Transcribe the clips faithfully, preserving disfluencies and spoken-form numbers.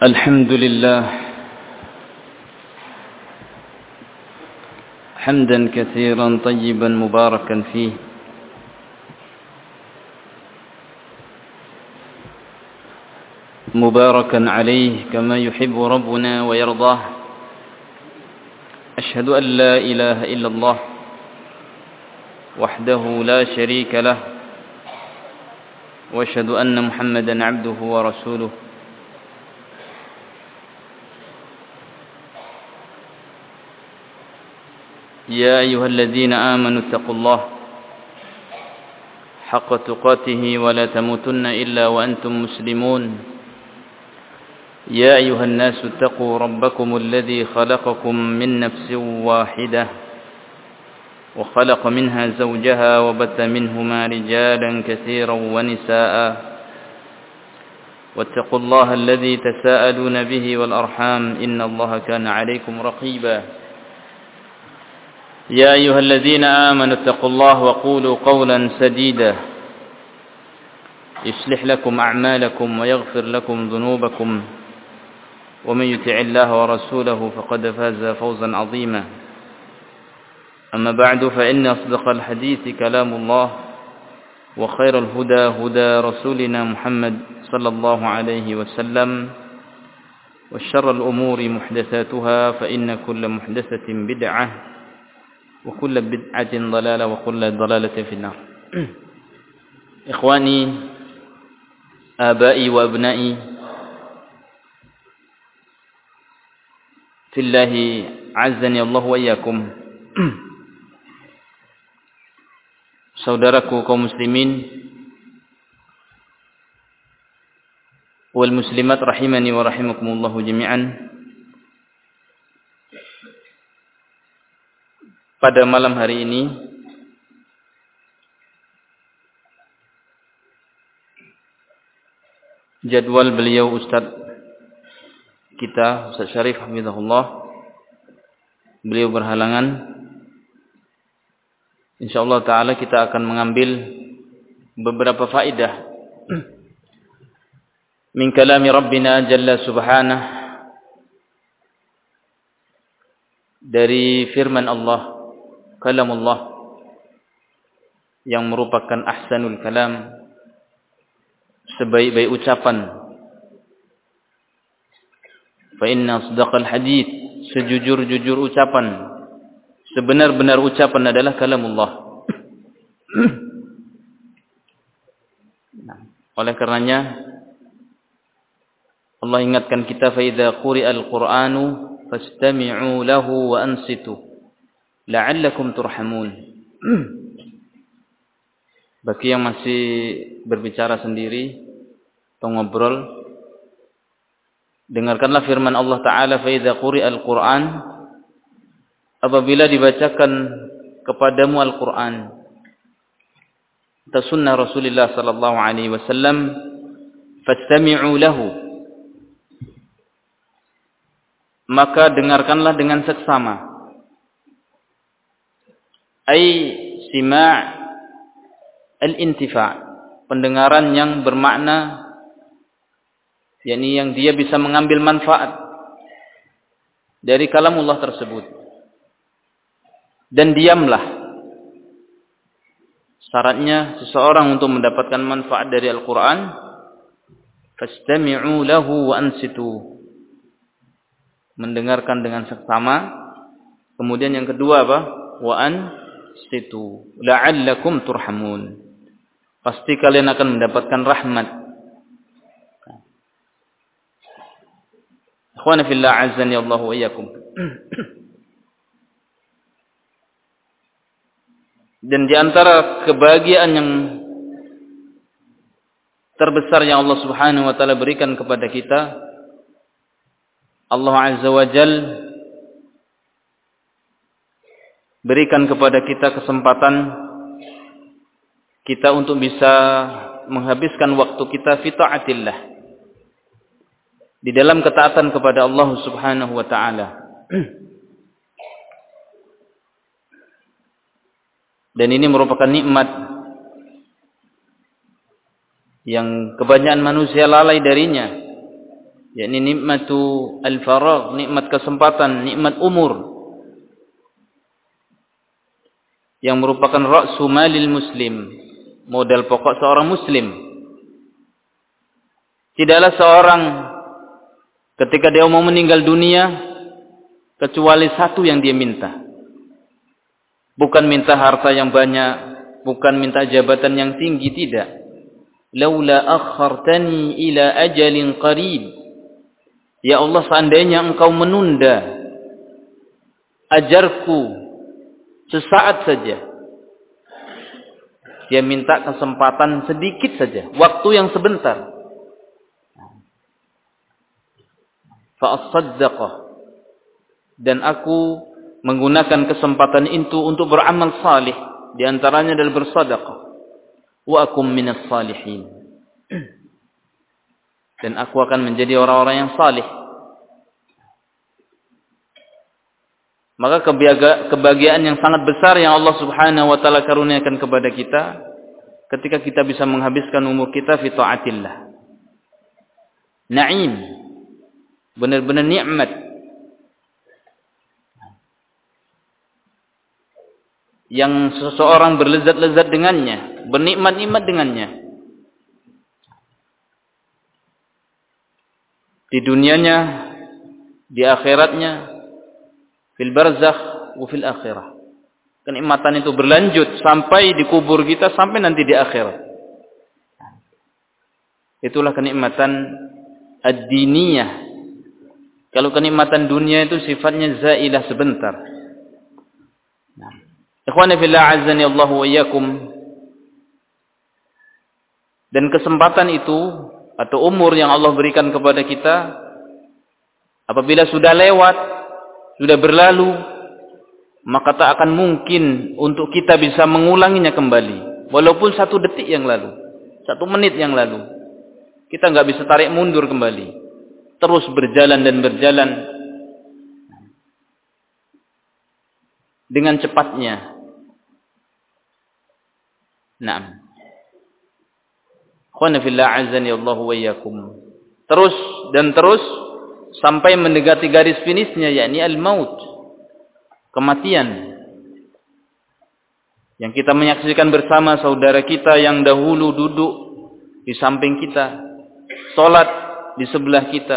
الحمد لله حمدا كثيرا طيبا مباركا فيه مباركا عليه كما يحب ربنا ويرضاه. أشهد أن لا إله إلا الله وحده لا شريك له وأشهد أن محمدا عبده ورسوله. يا أيها الذين آمنوا اتقوا الله حق تقاته ولا تموتن إلا وأنتم مسلمون. يا أيها الناس اتقوا ربكم الذي خلقكم من نفس واحدة وخلق منها زوجها وبث منهما رجالا كثيرا ونساء واتقوا الله الذي تساءلون به والأرحام إن الله كان عليكم رقيبا. يا أيها الذين آمنوا اتقوا الله وقولوا قولا سديدا يصلح لكم أعمالكم ويغفر لكم ذنوبكم ومن يطع الله ورسوله فقد فاز فوزا عظيما. أما بعد فإن أصدق الحديث كلام الله وخير الهدى هدى رسولنا محمد صلى الله عليه وسلم وشر الأمور محدثاتها فإن كل محدثة بدعة وكل بدعة ضلالة وكل ضلالة في النار. إخواني آبائي وأبنائي في الله عزني الله وإياكم. Saudaraku kaum muslimin wal muslimat rahimani wa rahimakumullah jami'an. Pada malam hari ini jadwal beliau Ustaz kita Ustaz Syarif hafizahullah beliau berhalangan. Insyaallah taala kita akan mengambil beberapa faedah min kalami Rabbina jalla subhanahu, dari firman Allah, kalamullah, yang merupakan ahsanul kalam, sebaik-baik ucapan. Fa inna asdaqal hadits, sejujur-jujur ucapan, sebenar-benar ucapan adalah kalamullah. Nah, oleh karenanya Allah ingatkan kita, fa idza quri'al qur'anu fastami'u lahu wa ansitu la'allakum turhamun. Bagi yang masih berbicara sendiri atau ngobrol, dengarkanlah firman Allah Ta'ala, fa idza quri'al qur'an, apabila dibacakan kepadamu Al-Quran atau sunnah Rasulullah sallallahu alaihi wasallam, fastami'u lahu, maka dengarkanlah dengan seksama. Ai sima' al-intifa', pendengaran yang bermakna, yakni yang dia bisa mengambil manfaat dari kalamullah tersebut. Dan diamlah. Syaratnya seseorang untuk mendapatkan manfaat dari Al-Quran, fastami'u lahu wa ansitu, mendengarkan dengan seksama. Kemudian yang kedua apa? Wa ansitu la'allakum turhamun, pasti kalian akan mendapatkan rahmat. Ikhwana fillah azzani Allah wa iyyakum. Dan di antara kebahagiaan yang terbesar yang Allah Subhanahu wa taala berikan kepada kita, Allah Azza wa Jal berikan kepada kita kesempatan kita untuk bisa menghabiskan waktu kita fi ta'atillah, di dalam ketaatan kepada Allah Subhanahu wa taala. Dan ini merupakan nikmat yang kebanyakan manusia lalai darinya. yakni nikmatu al-faragh, nikmat kesempatan, nikmat umur, yang merupakan ra'su malil muslim, modal pokok seorang muslim. Tidaklah seorang ketika dia mau meninggal dunia kecuali satu yang dia minta. Bukan minta harta yang banyak, bukan minta jabatan yang tinggi, tidak. Laula akhartani ila ajalin qarib. Ya Allah, seandainya engkau menunda ajarku sesaat saja. Dia minta kesempatan sedikit saja, waktu yang sebentar. Fa'asaddaqah, dan aku menggunakan kesempatan itu untuk beramal salih, di antaranya adalah bersedekah. Wa akum minas salihin, dan aku akan menjadi orang-orang yang salih. Maka kebahagiaan yang sangat besar yang Allah Subhanahu wa taala karuniakan kepada kita ketika kita bisa menghabiskan umur kita fi taatillah. Naim, benar-benar nikmat. Yang seseorang berlezat-lezat dengannya, bernikmat-nikmat dengannya. Di dunianya, di akhiratnya, fil barzakh wa fil akhirah. Kenikmatan itu berlanjut sampai di kubur kita, sampai nanti di akhirat. Itulah kenikmatan ad-diniyah. Kalau kenikmatan dunia itu sifatnya zailah sebentar. Nah, ikhwani fillah azzani Allahu wa iyyakum. Dan kesempatan itu atau umur yang Allah berikan kepada kita, apabila sudah lewat, sudah berlalu, maka tak akan mungkin untuk kita bisa mengulanginya kembali. Walaupun satu detik yang lalu, satu menit yang lalu, kita nggak bisa tarik mundur kembali. Terus berjalan dan berjalan dengan cepatnya. Naam. Khana fillah azani Allahu wa iyyakum. Terus dan terus sampai mendekati garis finishnya, yakni al-maut, kematian. Yang kita menyaksikan bersama saudara kita yang dahulu duduk di samping kita, salat di sebelah kita,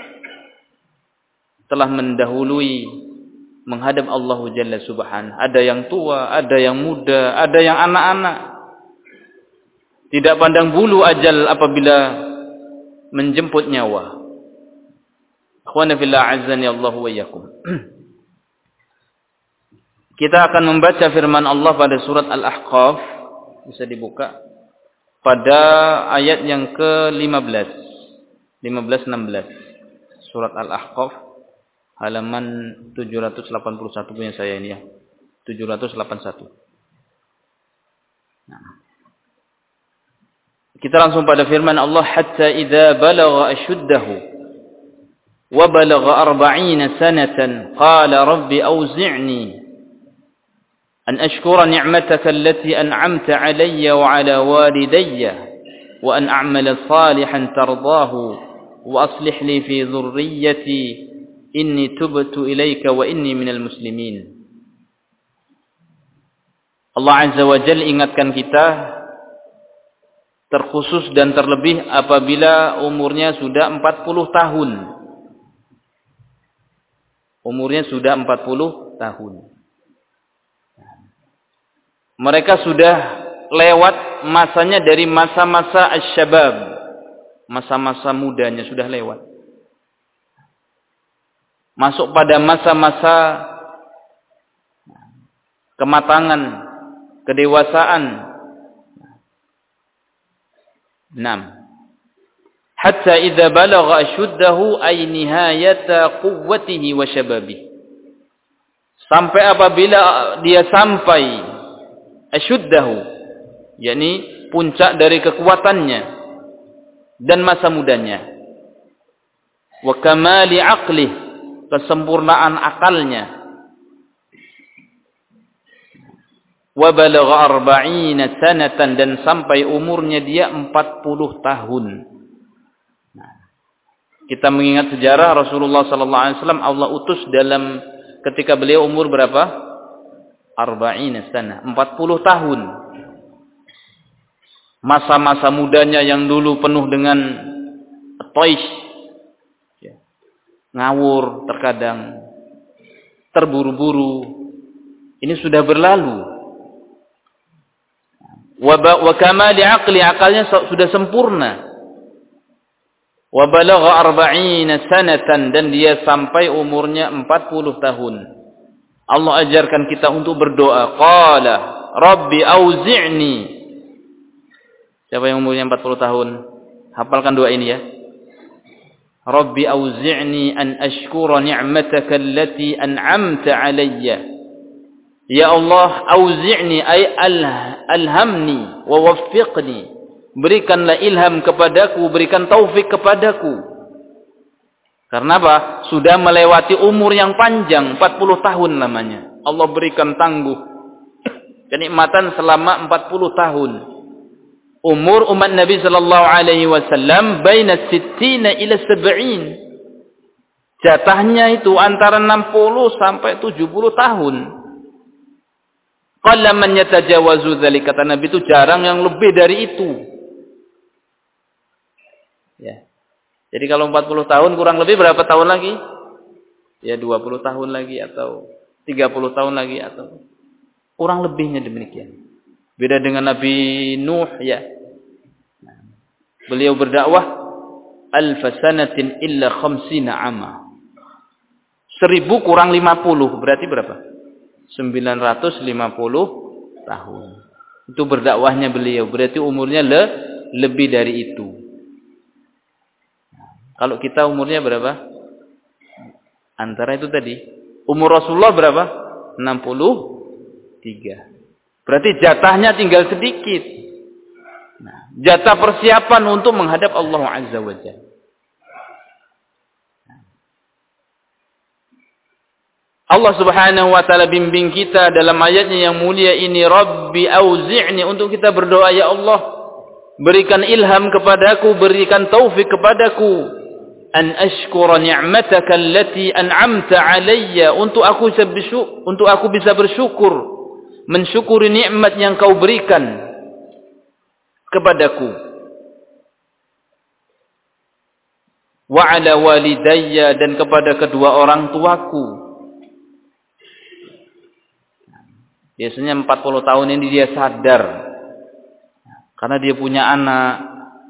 telah mendahului menghadap Allah Jalla Subhanahu. Ada yang tua, ada yang muda, ada yang anak-anak. Tidak pandang bulu ajal apabila menjemput nyawa. Akhwana fillah azzani Allahu wa iyyakum. Kita akan membaca firman Allah pada surat Al-Ahqaf, bisa dibuka pada ayat yang ke lima belas, lima belas enam belas. Surat Al-Ahqaf halaman tujuh ratus delapan puluh satu punya saya ini ya. tujuh ratus delapan puluh satu. Nah. Kita langsung pada firman Allah, hatta idza balagha ashuddahu wa balagha arba'ina sanatan qala rabbi awzi'ni an ashkura ni'mataka allati an'amta 'alayya wa 'ala walidayya wa an a'mala salihan tardahu wa aslih li fi dhurriyyati inni tubtu ilayka wa inni minal muslimin. Allah Azza wa Jalla ingatkan kita terkhusus dan terlebih apabila umurnya sudah empat puluh tahun. Umurnya sudah empat puluh tahun. Mereka sudah lewat masanya dari masa-masa asy-syabab. Masa-masa mudanya sudah lewat. Masuk pada masa-masa kematangan, kedewasaan. Naam. Hatta idza balagha ashuddahu ay nihayata quwwatihi wa syababihi. Sampai apabila dia sampai ashuddahu, yakni puncak dari kekuatannya dan masa mudanya. Wa kamali aqlih, kesempurnaan akalnya. Wa balagha arba'ina sanatan, dan sampai umurnya dia empat puluh tahun. Nah, Kita mengingat sejarah Rasulullah sallallahu alaihi wasallam Allah utus dalam ketika beliau umur berapa? Arba'ina sana, empat puluh tahun. Masa-masa mudanya yang dulu penuh dengan toish, ngawur terkadang, terburu-buru, ini sudah berlalu. Wa kamali aqli, akalnya sudah sempurna. Wa balagha arba'ina sanatan, dan dia sampai umurnya empat puluh tahun. Allah ajarkan kita untuk berdoa. Qala Rabbi auzi'ni. Siapa yang umurnya empat puluh tahun? Hafalkan doa ini ya. Rabbi auzi'ni an ashkura ni'mataka allati an'amta alayya. Ya Allah, auzi'ni ay alhamni wa waffiqni. Berikanlah ilham kepadaku, berikan taufik kepadaku. Karena apa? Sudah melewati umur yang panjang, empat puluh tahun lamanya. Allah berikan tangguh kenikmatan selama empat puluh tahun. Umur umat Nabi sallallahu alaihi wasallam baina sittina ila sab'in. Jatahnya itu antara enam puluh sampai tujuh puluh tahun. Qalla man yatajawazu dzalika, kata Nabi itu jarang yang lebih dari itu. Ya. Jadi kalau empat puluh tahun kurang lebih berapa tahun lagi? Ya dua puluh tahun lagi atau tiga puluh tahun lagi atau kurang lebihnya demikian. Beda dengan Nabi Nuh ya. Nah, beliau berdakwah alfa sanatin illa khamsina ama. Seribu kurang lima puluh berarti berapa? sembilan ratus lima puluh tahun. Itu berdakwahnya beliau. Berarti umurnya le, lebih dari itu. Kalau kita umurnya berapa? Antara itu tadi. Umur Rasulullah berapa? enam puluh tiga. Berarti jatahnya tinggal sedikit. Nah, jatah persiapan untuk menghadap Allah Azza wa Jalla. Allah Subhanahu wa taala bimbing kita dalam ayatnya yang mulia ini, Rabbi auzi'ni, untuk kita berdoa, ya Allah, berikan ilham kepadaku, berikan taufik kepadaku, an ashkura ni'mataka allati an'amta alayya, untuk aku bisa bersyukur, untuk aku bisa bersyukur, mensyukuri nikmat yang kau berikan kepadaku. Wa ala walidayya, dan kepada kedua orang tuaku. Biasanya empat puluh tahun ini dia sadar karena dia punya anak.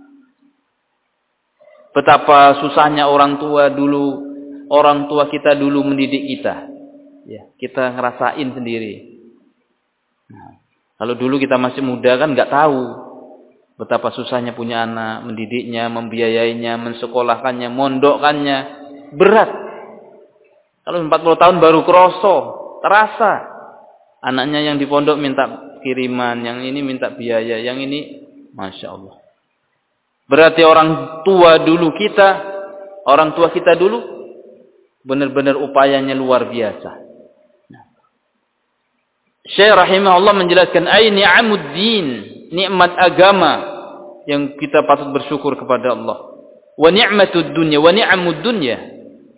Betapa susahnya orang tua dulu, orang tua kita dulu mendidik kita. Ya, kita ngerasain sendiri. Nah, kalau dulu kita masih muda kan nggak tahu betapa susahnya punya anak, mendidiknya, membiayainya, mensekolahkannya, mondokkannya, berat. Kalau empat puluh tahun baru kroso, terasa. Anaknya yang di pondok minta kiriman, yang ini minta biaya, yang ini, Masya Allah. Berarti orang tua dulu kita, orang tua kita dulu, benar-benar upayanya luar biasa. Nah. Syekh rahimahullah menjelaskan, ay ni'amuddin, nikmat agama yang kita patut bersyukur kepada Allah. Wa ni'matud dunya, wa ni'amud dunya.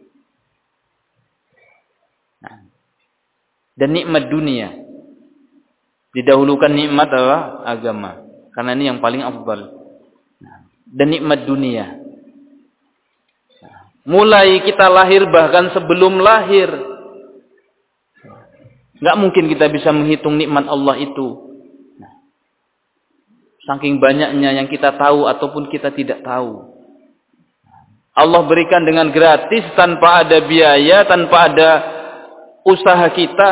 Dan nikmat dunia. Didahulukan nikmat apa? Agama. Karena ini yang paling afdal. Dan nikmat dunia. Mulai kita lahir, bahkan sebelum lahir, nggak mungkin kita bisa menghitung nikmat Allah itu. Saking banyaknya yang kita tahu ataupun kita tidak tahu. Allah berikan dengan gratis, tanpa ada biaya, tanpa ada usaha kita,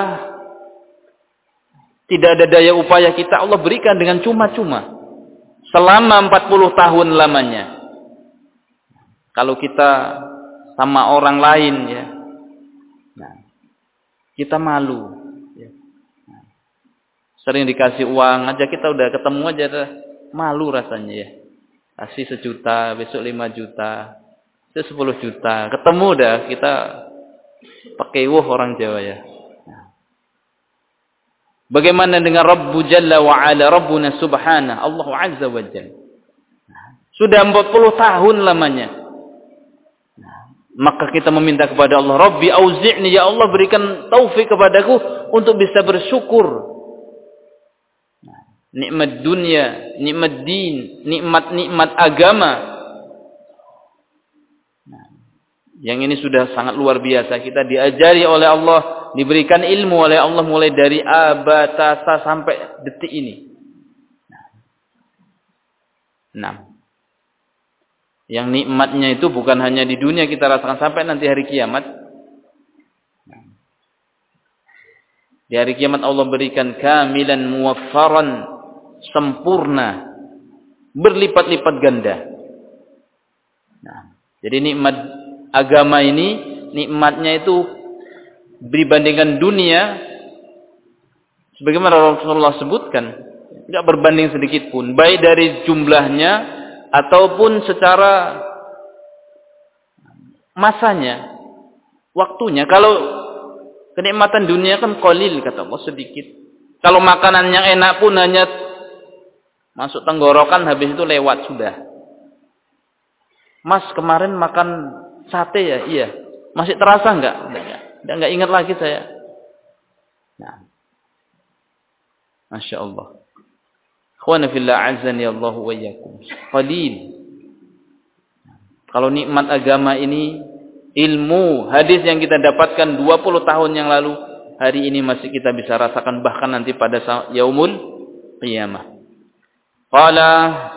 tidak ada daya upaya kita, Allah berikan dengan cuma-cuma selama empat puluh tahun lamanya. Kalau kita sama orang lain ya, nah, kita malu ya. Nah, sering dikasih uang aja kita udah ketemu aja dah, malu rasanya ya. Kasih sejuta, besok lima juta, besok sepuluh juta, ketemu dah kita pakai wuh orang Jawa ya. Bagaimana dengan Rabbu Jalla wa Ala, Rabbuna Subhanahu, Allah Azza wa Jalla. Sudah empat puluh tahun lamanya. Maka kita meminta kepada Allah, Rabbi auzi'ni, ya Allah berikan taufik kepadaku untuk bisa bersyukur. Nikmat dunia, nikmat din, nikmat-nikmat agama. Nah, yang ini sudah sangat luar biasa. Kita diajari oleh Allah, diberikan ilmu oleh Allah mulai dari abatasa sampai detik ini. Nah, yang nikmatnya itu bukan hanya di dunia kita rasakan sampai nanti hari kiamat. Di hari kiamat Allah berikan kamilan muwaffaran, sempurna, berlipat-lipat ganda. Nah, jadi nikmat agama ini, nikmatnya itu dibandingkan dunia, sebagaimana Rasulullah sebutkan, tidak berbanding sedikit pun, baik dari jumlahnya ataupun secara masanya, waktunya. Kalau kenikmatan dunia kan qalil, kata Allah, sedikit. Kalau makanan yang enak pun hanya masuk tenggorokan, habis itu lewat sudah. Mas kemarin makan sate ya? Iya. Masih terasa enggak? Enggak, enggak, enggak ingat lagi saya. Nah. Masya Allah. Ikhwana fillah azani Allah wa iyyakum. Qalil. Kalau nikmat agama ini, ilmu, hadis yang kita dapatkan dua puluh tahun yang lalu, hari ini masih kita bisa rasakan, bahkan nanti pada yaumul qiyamah. Qala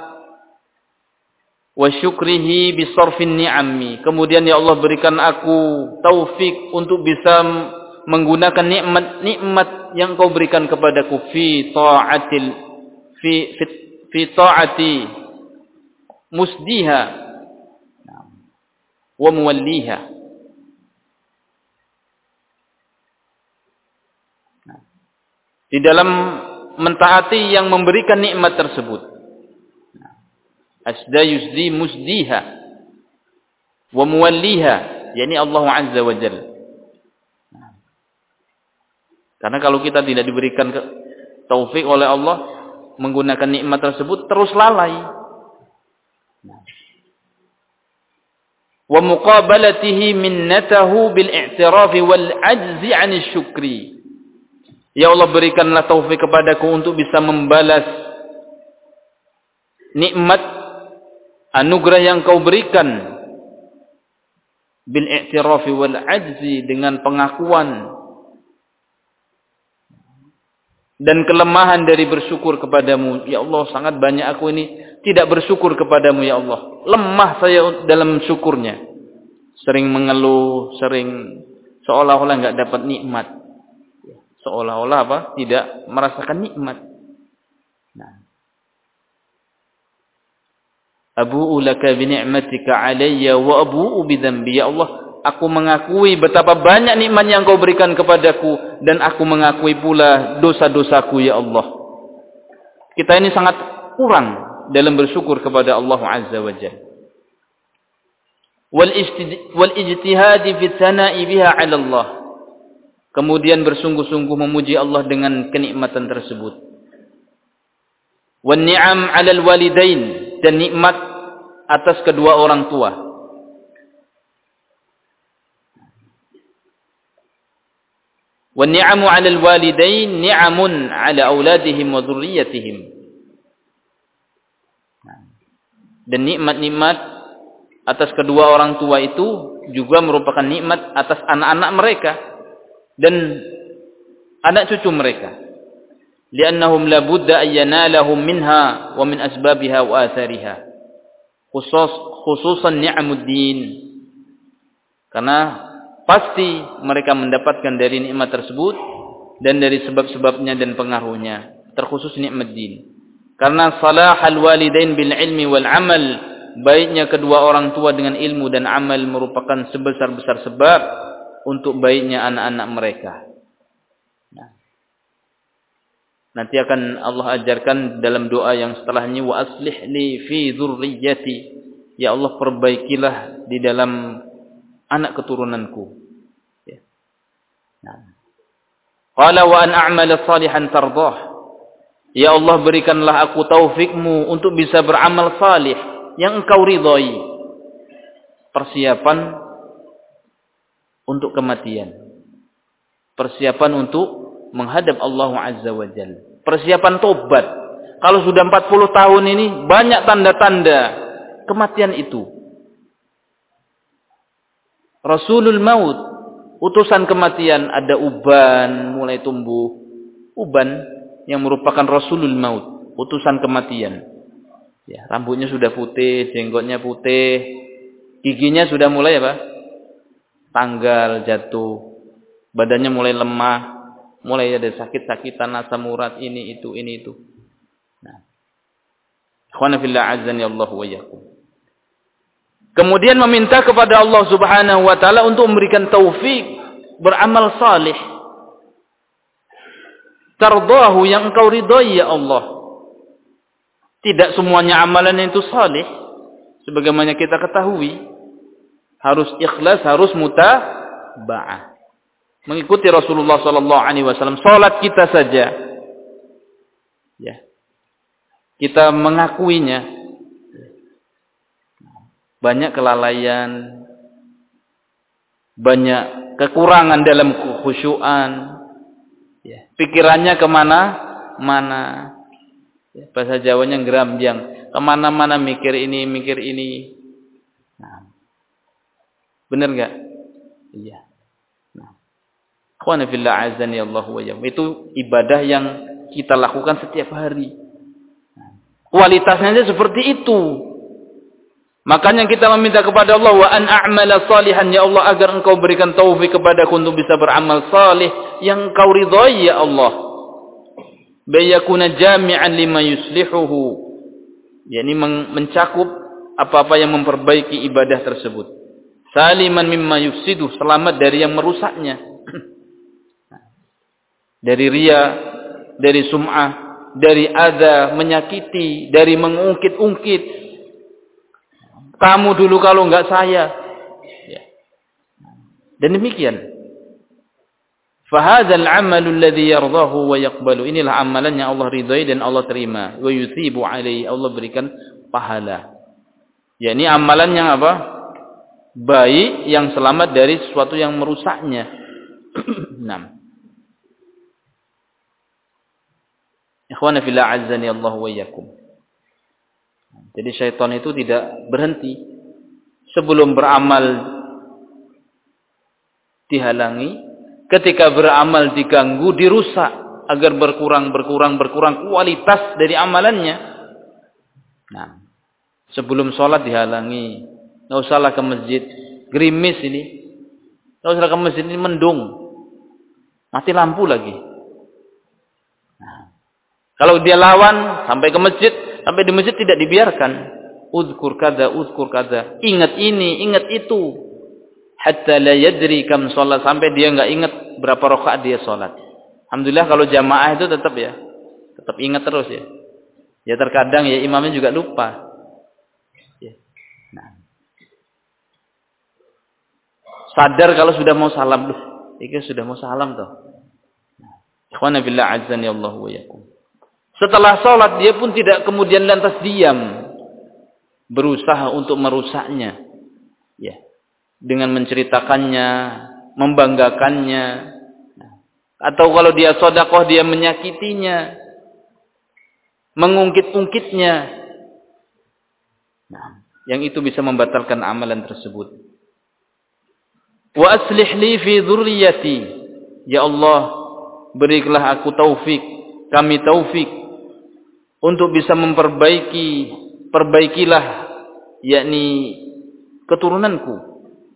wa syukrihi bi sarfin ni'ami. Kemudian ya Allah berikan aku taufik untuk bisa menggunakan nikmat-nikmat yang Kau berikan kepadaku fi ta'atil fi fi, fi ta'ati musdiha wa muwalliha. Di dalam mentaati yang memberikan nikmat tersebut. Asda yusdi musdiha wa muwalliha, yakni Allah Azza wa Jalla. Karena kalau kita tidak diberikan taufik oleh Allah menggunakan nikmat tersebut, terus lalai. Wa muqabalatihi minnatahu bil i'tirafi wal ajzi 'anil syukri. Ya Allah berikanlah taufik kepadaku untuk bisa membalas nikmat anugerah yang Kau berikan bil i'tirafi wal ajzi, dengan pengakuan dan kelemahan dari bersyukur kepadamu. Ya Allah, sangat banyak aku ini tidak bersyukur kepadamu ya Allah. Lemah saya dalam syukurnya. Sering mengeluh, sering seolah-olah enggak dapat nikmat. Seolah-olah apa? Tidak merasakan nikmat. Nah. Abu'u laka bi ni'matika 'alayya wa abu'u bi dhanbi. Ya Allah, aku mengakui betapa banyak nikmat yang Kau berikan kepadaku, dan aku mengakui pula dosa-dosaku ya Allah. Kita ini sangat kurang dalam bersyukur kepada Allah Azza wa Jalla. Wal ijtihadi fi tsana'i biha 'ala Allah. Kemudian bersungguh-sungguh memuji Allah dengan kenikmatan tersebut. Wan ni'am 'alal walidain, dan nikmat atas kedua orang tua. Wan ni'amu 'alal walidain ni'amun 'ala auladihim wa dzurriyyatihim. Dan nikmat-nikmat atas kedua orang tua itu juga merupakan nikmat atas anak-anak mereka dan anak cucu mereka. Li'annahum la budda an yanalahum minha wa min asbabiha wa athariha. Khusus khususan ni'amuddin. Karena pasti mereka mendapatkan dari nikmat tersebut dan dari sebab-sebabnya dan pengaruhnya, terkhusus nikmat din. Karena salahal walidain bil ilmi wal amal, baiknya kedua orang tua dengan ilmu dan amal merupakan sebesar-besar sebab untuk baiknya anak-anak mereka. Nah, nanti akan Allah ajarkan dalam doa yang setelahnya, wa aslih li fi dzurriyyati. Ya Allah, perbaikilah di dalam anak keturunanku. Ya. Nah. Qala wa an a'mala salihan tardah. Ya Allah, berikanlah aku taufikmu untuk bisa beramal salih yang Engkau ridhai. Persiapan untuk kematian. Persiapan untuk menghadap Allah Azza wa Jalla. Persiapan tobat. Kalau sudah empat puluh tahun ini banyak tanda-tanda kematian itu. Rasulul Maut, utusan kematian, ada uban mulai tumbuh. Uban yang merupakan Rasulul Maut, utusan kematian. Ya, rambutnya sudah putih, jenggotnya putih, giginya sudah mulai apa? Tanggal, jatuh, badannya mulai lemah, mulai ada sakit-sakitan, asam urat, ini itu, ini itu. Nah, ikhwana fillah azzani Allah wa iyyakum. Kemudian meminta kepada Allah Subhanahu wa taala untuk memberikan taufik beramal salih. Tardahu, yang engkau ridhai ya Allah. Tidak semuanya amalan itu salih. Sebagaimana kita ketahui, harus ikhlas, harus mutaba'ah. Mengikuti Rasulullah sallallahu alaihi wasallam. Salat kita saja, ya, kita mengakuinya, banyak kelalaian, banyak kekurangan dalam kekhusyuan, ya, pikirannya kemana-mana. Bahasa Jawanya gerambyang, kemana-mana mikir ini, mikir ini. Nah, benar nggak? Iya. Nah, ikhwana fillah azani Allah wa iyyakum. Itu ibadah yang kita lakukan setiap hari. Nah, kualitasnya aja seperti itu. Makanya kita meminta kepada Allah, wa an a'mala salihan, ya Allah, agar engkau berikan taufik kepadaku untuk bisa beramal salih yang engkau ridhai ya Allah. Bayakuna jami'an lima yuslihuhu, yakni mencakup apa-apa yang memperbaiki ibadah tersebut. Saliman mimma yufsidu, selamat dari yang merusaknya. Dari riya, dari sum'ah, dari adza, menyakiti, dari mengungkit-ungkit. Kamu dulu kalau enggak saya. Dan demikian. Fahadzal 'amalu alladhi yardahu wa yaqbalu. Inilah amalan yang Allah ridai dan Allah terima. Wa yuthibu 'alaihi, Allah berikan pahala. Ya, ini amalan yang apa? Baik, yang selamat dari sesuatu yang merusaknya. enam. Ikhwana fillah azzani Allah wa iyyakum. Jadi syaitan itu tidak berhenti sebelum beramal dihalangi. Ketika beramal diganggu, dirusak agar berkurang, berkurang, berkurang kualitas dari amalannya. Nah, sebelum sholat dihalangi, nggak usahlah ke masjid, gerimis ini, nggak usahlah ke masjid ini, mendung, mati lampu lagi. Nah, kalau dia lawan sampai ke masjid, sampai di masjid tidak dibiarkan. Uzkur kada, uzkur kada, ingat ini, ingat itu. Hatta la yadri kam sholat, sampai dia enggak ingat berapa rakaat dia sholat. Alhamdulillah kalau jamaah itu tetap ya, tetap ingat terus ya. Ya terkadang ya imamnya juga lupa. Ya. Nah. Sadar kalau sudah mau salam, loh, ini sudah mau salam toh. Ikhwana billah azzani Allah wa iyyakum. Setelah sholat dia pun tidak kemudian lantas diam, berusaha untuk merusaknya. Ya. Dengan menceritakannya, membanggakannya, atau kalau dia sedekah dia menyakitinya, mengungkit-ungkitnya. Nah, yang itu bisa membatalkan amalan tersebut. Wa aslih li fi dzurriyyati, ya Allah, berikanlah aku taufik, kami taufik untuk bisa memperbaiki, perbaikilah yakni keturunanku.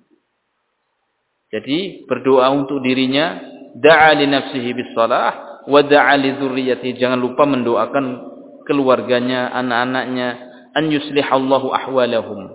Jadi berdoa untuk dirinya, da'a li nafsihi bis shalah wa da'a li dzurriyyati, jangan lupa mendoakan keluarganya, anak-anaknya, an yuslihallahu ahwalahum.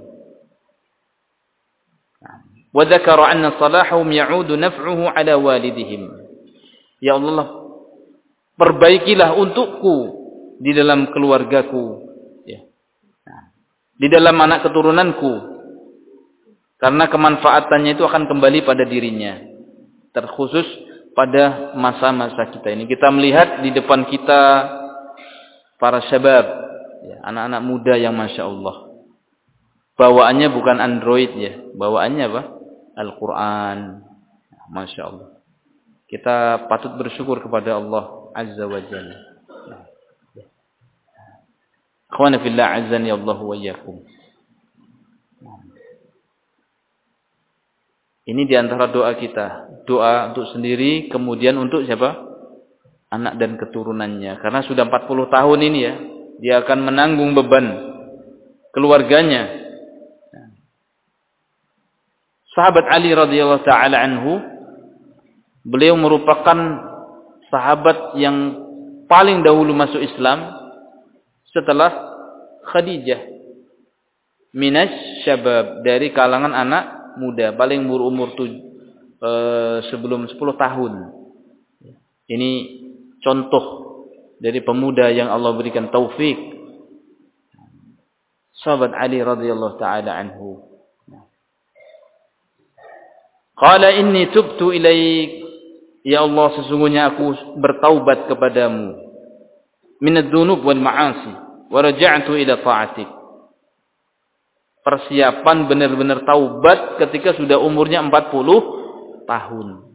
Wa dzakara anna salahum ya'udu naf'uhu 'ala walidihim. Ya Allah, perbaikilah untukku di dalam keluargaku, ya. Di dalam anak keturunanku. Karena kemanfaatannya itu akan kembali pada dirinya. Terkhusus pada masa-masa kita ini. Kita melihat di depan kita para syabab, ya, anak-anak muda yang Masya Allah. Bawaannya bukan Android ya. Bawaannya apa? Al-Quran. Masya Allah. Kita patut bersyukur kepada Allah Azza wa Jalla. Akhwana fillah azzani Allah wa iyyakum. Ini diantara doa kita. Doa untuk sendiri, kemudian untuk siapa? Anak dan keturunannya. Karena sudah empat puluh tahun ini ya, dia akan menanggung beban keluarganya. Sahabat Ali radhiyallahu taala anhu, beliau merupakan sahabat yang paling dahulu masuk Islam setelah Khadijah. Minas syabab, dari kalangan anak muda, paling berumur tujuh, eh, sebelum sepuluh tahun. Ini contoh dari pemuda yang Allah berikan taufik. Sahabat Ali radhiyallahu taala anhu. Qala inni tubtu ilaik, ya Allah, sesungguhnya aku bertaubat kepadamu minadz dzunub wal ma'asi wa raja'tu ila ta'atik. Persiapan benar-benar taubat ketika sudah umurnya empat puluh tahun.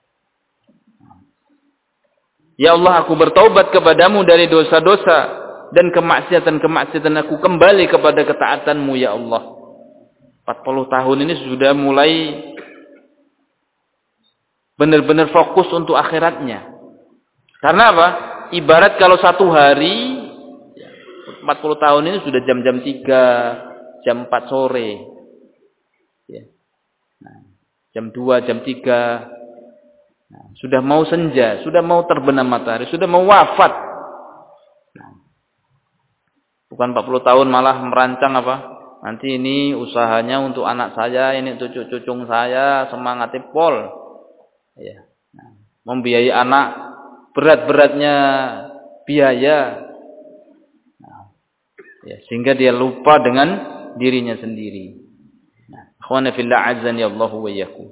Ya Allah, aku bertaubat kepadamu dari dosa-dosa dan kemaksiatan-kemaksiatan, aku kembali kepada ketaatanmu ya Allah. empat puluh tahun ini sudah mulai benar-benar fokus untuk akhiratnya. Karena apa? Ibarat kalau satu hari, empat puluh tahun ini sudah jam-jam tiga, jam empat sore. Nah, jam dua, jam tiga. Nah, sudah mau senja, sudah mau terbenam matahari, sudah mau wafat. Nah, bukan empat puluh tahun malah merancang apa? Nanti ini usahanya untuk anak saya, ini untuk cucu-cucung saya, semangat pol. Ya. Nah, membiayai anak berat-beratnya biaya. Nah, ya, sehingga dia lupa dengan dirinya sendiri. Nah, akhwana fillah azzani Allah wa iyyakum.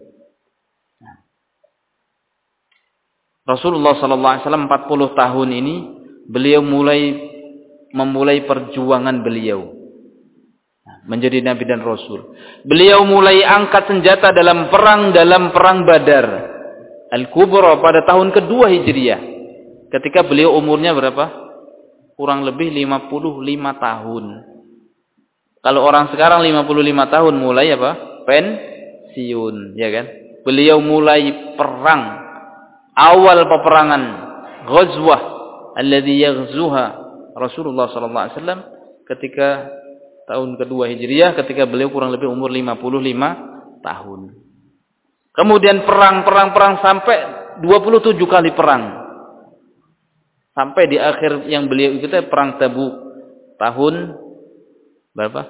Rasulullah sallallahu alaihi wasallam empat puluh tahun ini beliau mulai memulai perjuangan beliau menjadi nabi dan rasul. Beliau mulai angkat senjata dalam perang dalam perang Badar Al-Kubra pada tahun kedua Hijriah. Ketika beliau umurnya berapa? Kurang lebih lima puluh lima tahun. Kalau orang sekarang lima puluh lima tahun mulai apa? Pensiun, ya kan? Beliau mulai perang. Awal peperangan Ghazwah alladhi yaghzuha Rasulullah sallallahu alaihi wasallam ketika tahun kedua Hijriah, ketika beliau kurang lebih umur lima puluh lima tahun. Kemudian perang-perang-perang sampai dua puluh tujuh kali perang. Sampai di akhir yang beliau ikuti perang Tabuk tahun berapa?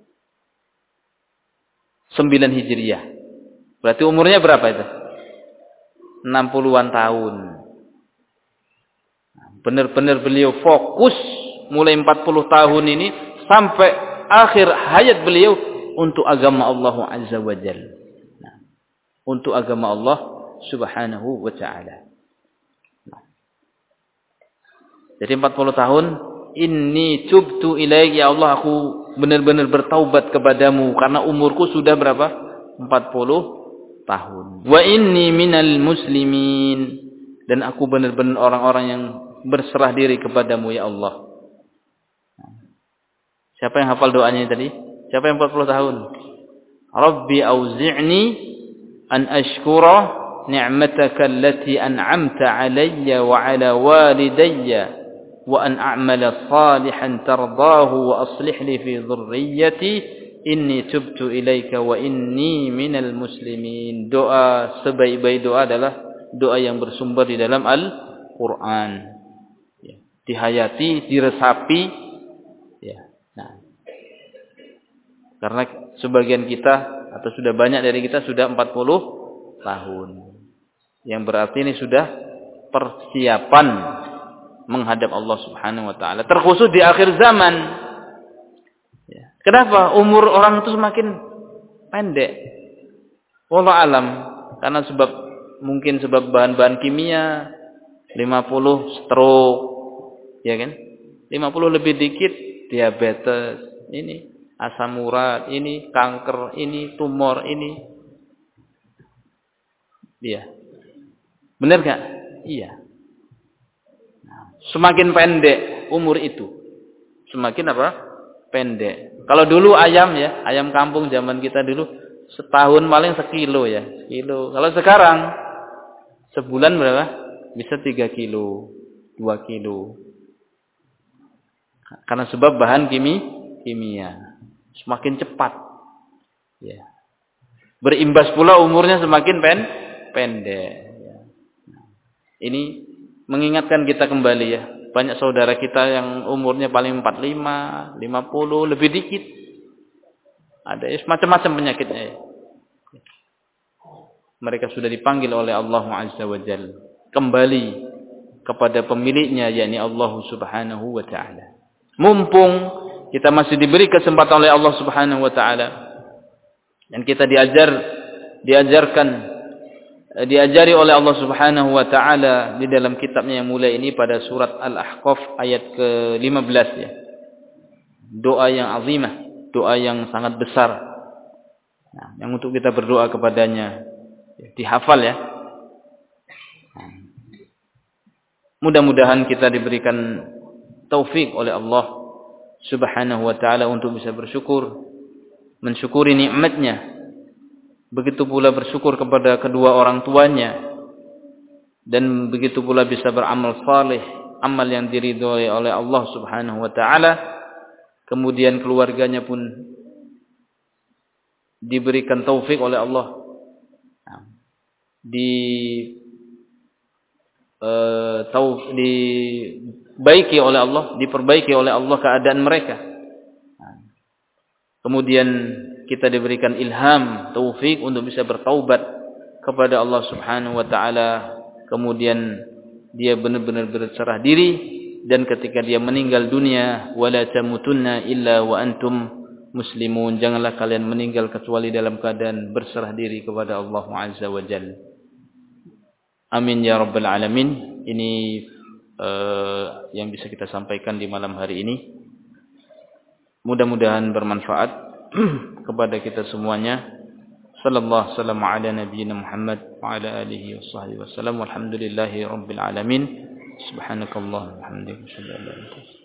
sembilan Hijriah. Berarti umurnya berapa itu? enam puluhan tahun. Benar-benar beliau fokus mulai empat puluh tahun ini sampai akhir hayat beliau untuk agama Allah Azza wa Jalla. Nah, untuk agama Allah Subhanahu wa taala. Nah. Jadi empat puluh tahun, inni tubtu ilaik, ya Allah, aku benar-benar bertaubat kepadamu karena umurku sudah berapa? empat puluh tahun. Wa inni minal muslimin, dan aku benar-benar orang-orang yang berserah diri kepadamu ya Allah. Siapa yang hafal doanya tadi? Siapa yang empat puluh tahun? Rabbi auzi'ni an ashkura ni'mataka allati an'amta 'alayya wa 'ala walidayya wa an a'mala salihan tardahu wa aslih li fi dhurriyyati inni tubtu ilaika wa inni minal muslimin. Doa sebaik-baik doa adalah doa yang bersumber di dalam Al-Quran. Ya. Dihayati, diresapi. Ya. Nah. Karena sebagian kita atau sudah banyak dari kita sudah empat puluh tahun. Yang berarti ini sudah persiapan menghadap Allah Subhanahu wa taala. Terkhusus di akhir zaman. Kenapa umur orang itu semakin pendek? Wallahu alam, karena sebab mungkin sebab bahan-bahan kimia, lima puluh stroke, ya kan? lima puluh lebih dikit diabetes, ini asam urat, ini kanker, ini tumor, ini. Iya. Benar enggak? Iya. Semakin pendek umur itu, semakin apa? Pendek. Kalau dulu ayam ya, ayam kampung zaman kita dulu setahun paling sekilo ya, sekilo. Kalau sekarang sebulan berapa? Bisa tiga kilo, dua kilo. Karena sebab bahan kimi, kimia. Semakin cepat. Ya. Berimbas pula umurnya semakin pen, pendek. Ya. Ini mengingatkan kita kembali ya. Banyak saudara kita yang umurnya paling empat puluh lima, lima puluh, lebih dikit. Ada ya, macam-macam penyakitnya ya. Mereka sudah dipanggil oleh Allah Azza wa Jalla kembali kepada pemiliknya, yakni Allah Subhanahu wa taala. Mumpung kita masih diberi kesempatan oleh Allah Subhanahu wa taala dan kita diajar diajarkan diajari oleh Allah Subhanahu wa taala di dalam kitabnya yang mulia ini pada surat Al-Ahqaf ayat ke lima belas ya. Doa yang azimah, doa yang sangat besar. Nah, yang untuk kita berdoa kepadanya ya, dihafal ya. Mudah-mudahan kita diberikan taufik oleh Allah Subhanahu wa taala untuk bisa bersyukur, mensyukuri nikmatnya. Begitu pula bersyukur kepada kedua orang tuanya dan begitu pula bisa beramal saleh, amal yang diridhoi oleh Allah Subhanahu wa taala. Kemudian keluarganya pun diberikan taufik oleh Allah. Di Uh, tahu dibaiki oleh Allah, diperbaiki oleh Allah keadaan mereka. Kemudian kita diberikan ilham, taufik untuk bisa bertaubat kepada Allah Subhanahu wa taala. Kemudian dia benar-benar berserah diri dan ketika dia meninggal dunia, wala tamutunna illa wa antum muslimun. Janganlah kalian meninggal kecuali dalam keadaan berserah diri kepada Allah Azza wa Jalla. Amin ya rabbal alamin. Ini uh, yang bisa kita sampaikan di malam hari ini. Mudah-mudahan bermanfaat kepada kita semuanya. Sallallahu wasallam ala nabiyyina Muhammad wa ala alihi washabbihi wasallam. Walhamdulillahi rabbil alamin. Subhanakallahumma wa bihamdika asyhadu an la ilaha illa anta